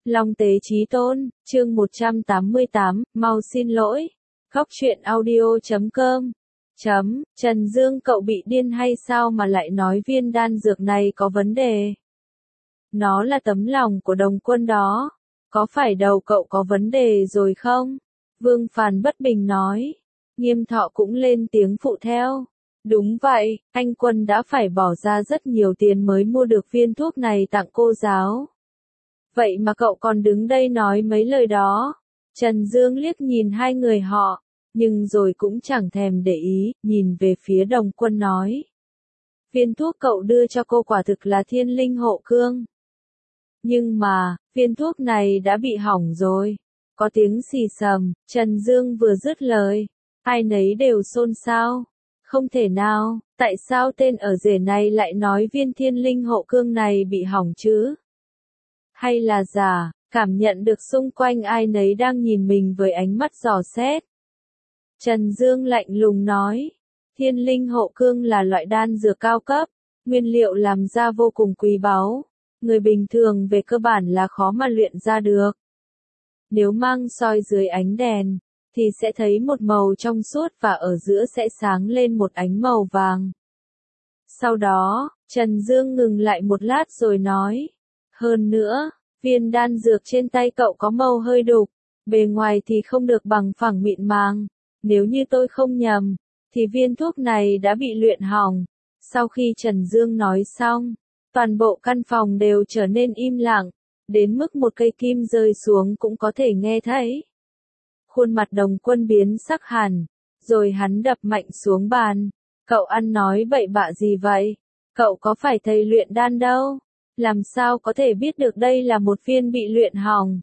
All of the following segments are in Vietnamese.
Long Tế Chí Tôn, chương 188, mau xin lỗi. Góc truyện audio.com. Trần Dương, cậu bị điên hay sao mà lại nói viên đan dược này có vấn đề? Nó là tấm lòng của Đồng Quân đó. Có phải đầu cậu có vấn đề rồi không? Vương Phàn bất bình nói. Nghiêm Thọ cũng lên tiếng phụ theo. Đúng vậy, anh Quân đã phải bỏ ra rất nhiều tiền mới mua được viên thuốc này tặng cô giáo. Vậy mà cậu còn đứng đây nói mấy lời đó. Trần Dương liếc nhìn hai người họ, nhưng rồi cũng chẳng thèm để ý, nhìn về phía Đồng Quân nói. Viên thuốc cậu đưa cho cô quả thực là thiên linh hộ cương. Nhưng mà, viên thuốc này đã bị hỏng rồi. Có tiếng xì xầm, Trần Dương vừa dứt lời. Ai nấy đều xôn xao. Không thể nào, tại sao tên ở rể này lại nói viên thiên linh hộ cương này bị hỏng chứ? Hay là giả, cảm nhận được xung quanh ai nấy đang nhìn mình với ánh mắt dò xét. Trần Dương lạnh lùng nói, thiên linh hộ cương là loại đan dược cao cấp, nguyên liệu làm ra vô cùng quý báu, người bình thường về cơ bản là khó mà luyện ra được. Nếu mang soi dưới ánh đèn, thì sẽ thấy một màu trong suốt và ở giữa sẽ sáng lên một ánh màu vàng. Sau đó, Trần Dương ngừng lại một lát rồi nói, hơn nữa, viên đan dược trên tay cậu có màu hơi đục, bề ngoài thì không được bằng phẳng mịn màng. Nếu như tôi không nhầm, thì viên thuốc này đã bị luyện hỏng. Sau khi Trần Dương nói xong, toàn bộ căn phòng đều trở nên im lặng, đến mức một cây kim rơi xuống cũng có thể nghe thấy. Khuôn mặt Đồng Quân biến sắc hẳn, rồi hắn đập mạnh xuống bàn. Cậu ăn nói bậy bạ gì vậy? Cậu có phải thầy luyện đan đâu? Làm sao có thể biết được đây là một viên bị luyện hỏng?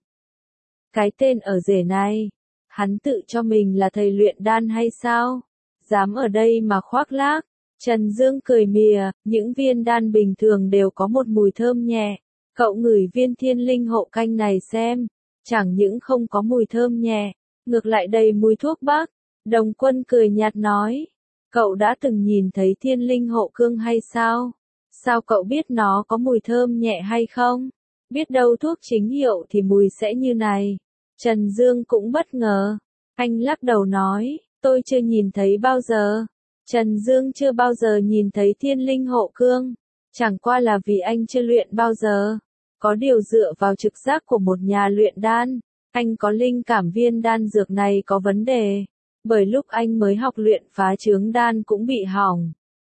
Cái tên ở rể này, hắn tự cho mình là thầy luyện đan hay sao? Dám ở đây mà khoác lác. Trần Dương cười mỉa, những viên đan bình thường đều có một mùi thơm nhẹ. Cậu ngửi viên thiên linh hộ canh này xem, chẳng những không có mùi thơm nhẹ, ngược lại đầy mùi thuốc bắc. Đồng Quân cười nhạt nói, cậu đã từng nhìn thấy thiên linh hộ cương hay sao? Sao cậu biết nó có mùi thơm nhẹ hay không? Biết đâu thuốc chính hiệu thì mùi sẽ như này. Trần Dương cũng bất ngờ. Anh lắc đầu nói, tôi chưa nhìn thấy bao giờ. Trần Dương chưa bao giờ nhìn thấy thiên linh hộ cương. Chẳng qua là vì anh chưa luyện bao giờ. Có điều dựa vào trực giác của một nhà luyện đan, anh có linh cảm viên đan dược này có vấn đề. Bởi lúc anh mới học luyện phá trướng đan cũng bị hỏng.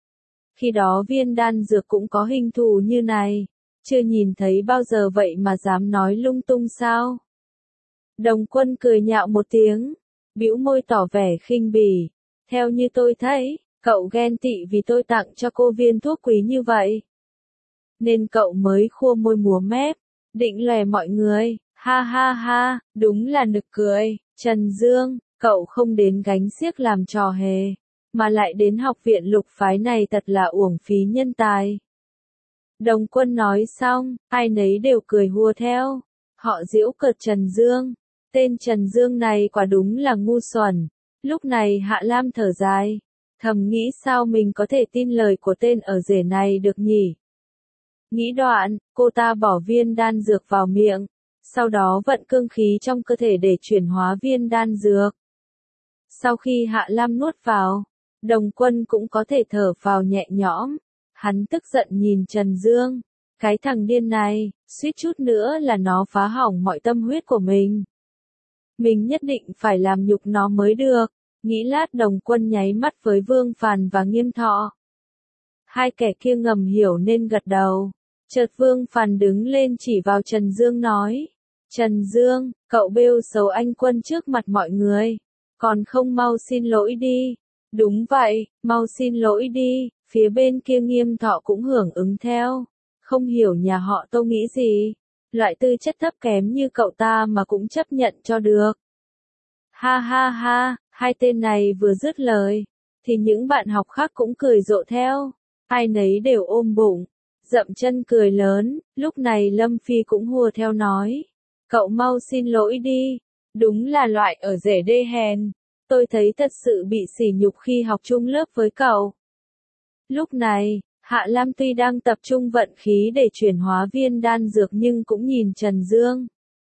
Khi đó viên đan dược cũng có hình thù như này. Chưa nhìn thấy bao giờ vậy mà dám nói lung tung sao? Đồng Quân cười nhạo một tiếng, bĩu môi tỏ vẻ khinh bỉ. Theo như tôi thấy, cậu ghen tị vì tôi tặng cho cô viên thuốc quý như vậy. Nên cậu mới khua môi múa mép, định lòe mọi người. Ha ha ha, đúng là nực cười. Trần Dương, cậu không đến gánh xiếc làm trò hề, mà lại đến học viện Lục phái này thật là uổng phí nhân tài. Đồng Quân nói xong, ai nấy đều cười hùa theo. Họ giễu cợt Trần Dương. Tên Trần Dương này quả đúng là ngu xuẩn. Lúc này Hạ Lam thở dài, thầm nghĩ sao mình có thể tin lời của tên ở rể này được nhỉ? Nghĩ đoạn, cô ta bỏ viên đan dược vào miệng, sau đó vận cương khí trong cơ thể để chuyển hóa viên đan dược. Sau khi Hạ Lam nuốt vào, Đồng Quân cũng có thể thở phào nhẹ nhõm. Hắn tức giận nhìn Trần Dương, cái thằng điên này, suýt chút nữa là nó phá hỏng mọi tâm huyết của mình. Mình nhất định phải làm nhục nó mới được. Nghĩ lát Đồng Quân nháy mắt với Vương Phàn và Nghiêm Thọ. Hai kẻ kia ngầm hiểu nên gật đầu. Chợt Vương Phàn đứng lên chỉ vào Trần Dương nói. Trần Dương, cậu bêu xấu anh Quân trước mặt mọi người. Còn không mau xin lỗi đi. Đúng vậy, mau xin lỗi đi. Phía bên kia Nghiêm Thọ cũng hưởng ứng theo. Không hiểu nhà họ Tô nghĩ gì. Loại tư chất thấp kém như cậu ta mà cũng chấp nhận cho được. Ha ha ha, hai tên này vừa dứt lời, thì những bạn học khác cũng cười rộ theo. Ai nấy đều ôm bụng, dậm chân cười lớn. Lúc này Lâm Phi cũng hùa theo nói. Cậu mau xin lỗi đi. Đúng là loại ở rể đê hèn. Tôi thấy thật sự bị sỉ nhục khi học chung lớp với cậu. Lúc này, Hạ Lam tuy đang tập trung vận khí để chuyển hóa viên đan dược nhưng cũng nhìn Trần Dương.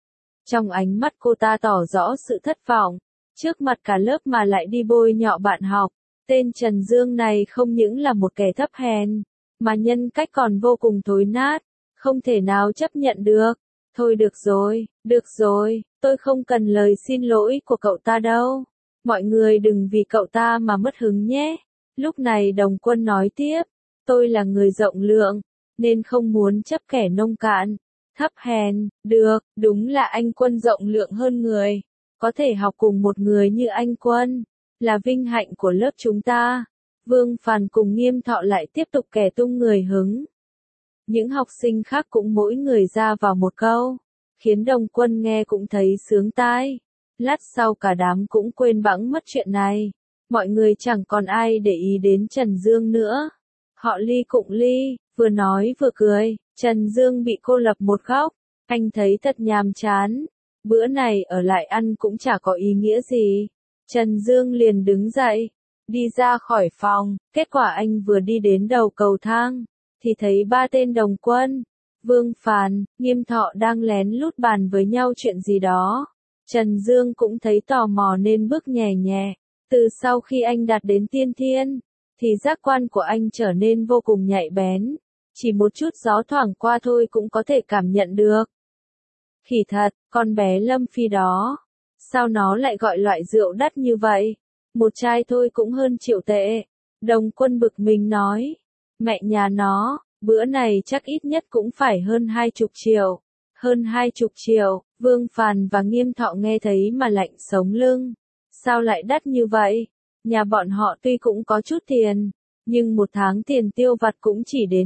Trong ánh mắt cô ta tỏ rõ sự thất vọng, trước mặt cả lớp mà lại đi bôi nhọ bạn học. Tên Trần Dương này không những là một kẻ thấp hèn, mà nhân cách còn vô cùng thối nát, không thể nào chấp nhận được. Thôi được rồi, tôi không cần lời xin lỗi của cậu ta đâu. Mọi người đừng vì cậu ta mà mất hứng nhé. Lúc này Đồng Quân nói tiếp, tôi là người rộng lượng, nên không muốn chấp kẻ nông cạn, thấp hèn. Được, đúng là anh Quân rộng lượng hơn người. Có thể học cùng một người như anh Quân, là vinh hạnh của lớp chúng ta. Vương Phàn cùng Nghiêm Thọ lại tiếp tục kể tung người hứng. Những học sinh khác cũng mỗi người ra vào một câu, khiến Đồng Quân nghe cũng thấy sướng tai. Lát sau cả đám cũng quên bẵng mất chuyện này. Mọi người chẳng còn ai để ý đến Trần Dương nữa. Họ ly cụng ly, vừa nói vừa cười. Trần Dương bị cô lập một góc. Anh thấy thật nhàm chán. Bữa này ở lại ăn cũng chả có ý nghĩa gì. Trần Dương liền đứng dậy, đi ra khỏi phòng. Kết quả anh vừa đi đến đầu cầu thang, thì thấy ba tên Đồng Quân, Vương Phàn, Nghiêm Thọ đang lén lút bàn với nhau chuyện gì đó. Trần Dương cũng thấy tò mò nên bước nhẹ nhẹ. Từ sau khi anh đạt đến tiên thiên, thì giác quan của anh trở nên vô cùng nhạy bén. Chỉ một chút gió thoảng qua thôi cũng có thể cảm nhận được. Khỉ thật, con bé Lâm Phi đó. Sao nó lại gọi loại rượu đắt như vậy? Một chai thôi cũng hơn triệu tệ. Đồng Quân bực mình nói. Mẹ nhà nó, bữa này chắc ít nhất cũng phải hơn 20 triệu. Hơn 20 triệu, Vương Phàn và Nghiêm Thọ nghe thấy mà lạnh sống lưng. Sao lại đắt như vậy? Nhà bọn họ tuy cũng có chút tiền, nhưng một tháng tiền tiêu vặt cũng chỉ đến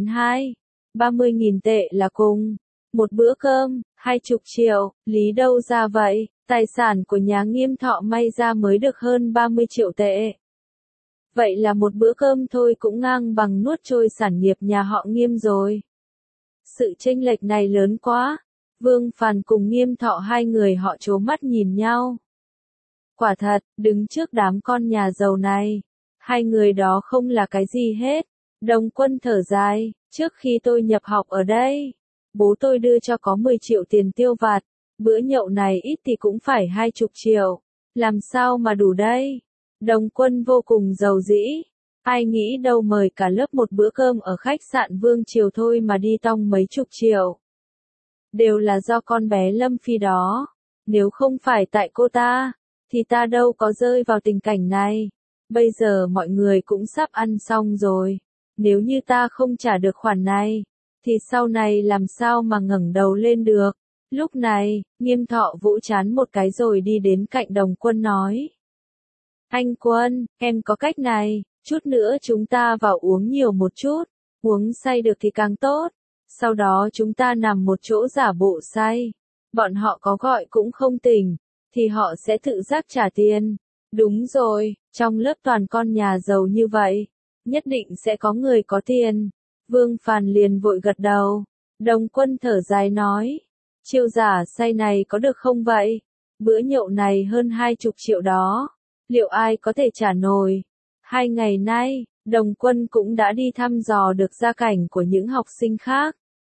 30.000 tệ là cùng. Một bữa cơm, 20 triệu, lý đâu ra vậy? Tài sản của nhà Nghiêm Thọ may ra mới được hơn 30 triệu tệ. Vậy là một bữa cơm thôi cũng ngang bằng nuốt trôi sản nghiệp nhà họ Nghiêm rồi. Sự chênh lệch này lớn quá. Vương Phàn cùng Nghiêm Thọ hai người họ trố mắt nhìn nhau. Quả thật, đứng trước đám con nhà giàu này, hai người đó không là cái gì hết. Đồng Quân thở dài, trước khi tôi nhập học ở đây, bố tôi đưa cho có 10 triệu tiền tiêu vặt, bữa nhậu này ít thì cũng phải 20 triệu, làm sao mà đủ đây? Đồng Quân vô cùng giàu dĩ, ai nghĩ đâu mời cả lớp một bữa cơm ở khách sạn Vương Triều thôi mà đi tong mấy chục triệu. Đều là do con bé Lâm Phi đó, nếu không phải tại cô ta, thì ta đâu có rơi vào tình cảnh này. Bây giờ mọi người cũng sắp ăn xong rồi, nếu như ta không trả được khoản này, thì sau này làm sao mà ngẩng đầu lên được. Lúc này, Nghiêm Thọ vỗ chán một cái rồi đi đến cạnh Đồng Quân nói. Anh Quân, em có cách này, chút nữa chúng ta vào uống nhiều một chút, uống say được thì càng tốt. Sau đó chúng ta nằm một chỗ giả bộ say, bọn họ có gọi cũng không tỉnh, thì họ sẽ tự giác trả tiền. Đúng rồi, trong lớp toàn con nhà giàu như vậy, nhất định sẽ có người có tiền. Vương Phàn liền vội gật đầu. Đồng Quân thở dài nói, chiêu giả say này có được không vậy? Bữa nhậu này hơn 20 triệu đó, liệu ai có thể trả nổi? 2 ngày nay, Đồng Quân cũng đã đi thăm dò được gia cảnh của những học sinh khác.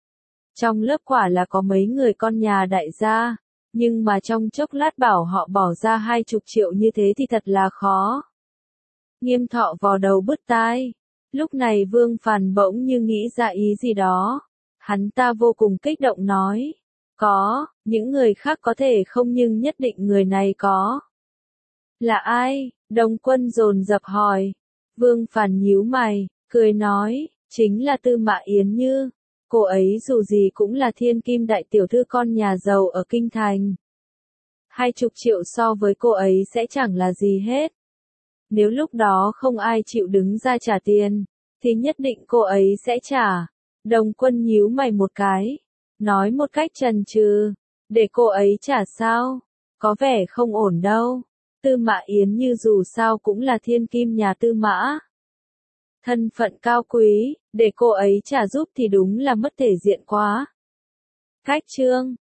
Trong lớp quả là có mấy người con nhà đại gia, nhưng mà trong chốc lát bảo họ bỏ ra 20 triệu như thế thì thật là khó. Nghiêm Thọ vò đầu bứt tai. Lúc này Vương Phàn bỗng như nghĩ ra ý gì đó. Hắn ta vô cùng kích động nói. Có, những người khác có thể không nhưng nhất định người này có. Là ai? Đồng Quân dồn dập hỏi. Vương Phàn nhíu mày, cười nói, chính là Tư Mã Yến Như. Cô ấy dù gì cũng là thiên kim đại tiểu thư con nhà giàu ở Kinh Thành. 20 triệu so với cô ấy sẽ chẳng là gì hết. Nếu lúc đó không ai chịu đứng ra trả tiền, thì nhất định cô ấy sẽ trả. Đồng Quân nhíu mày một cái, nói một cách chần chừ, để cô ấy trả sao? Có vẻ không ổn đâu. Tư Mã Yến Như dù sao cũng là thiên kim nhà Tư Mã. Thân phận cao quý, để cô ấy trả giúp thì đúng là mất thể diện quá. Cách chương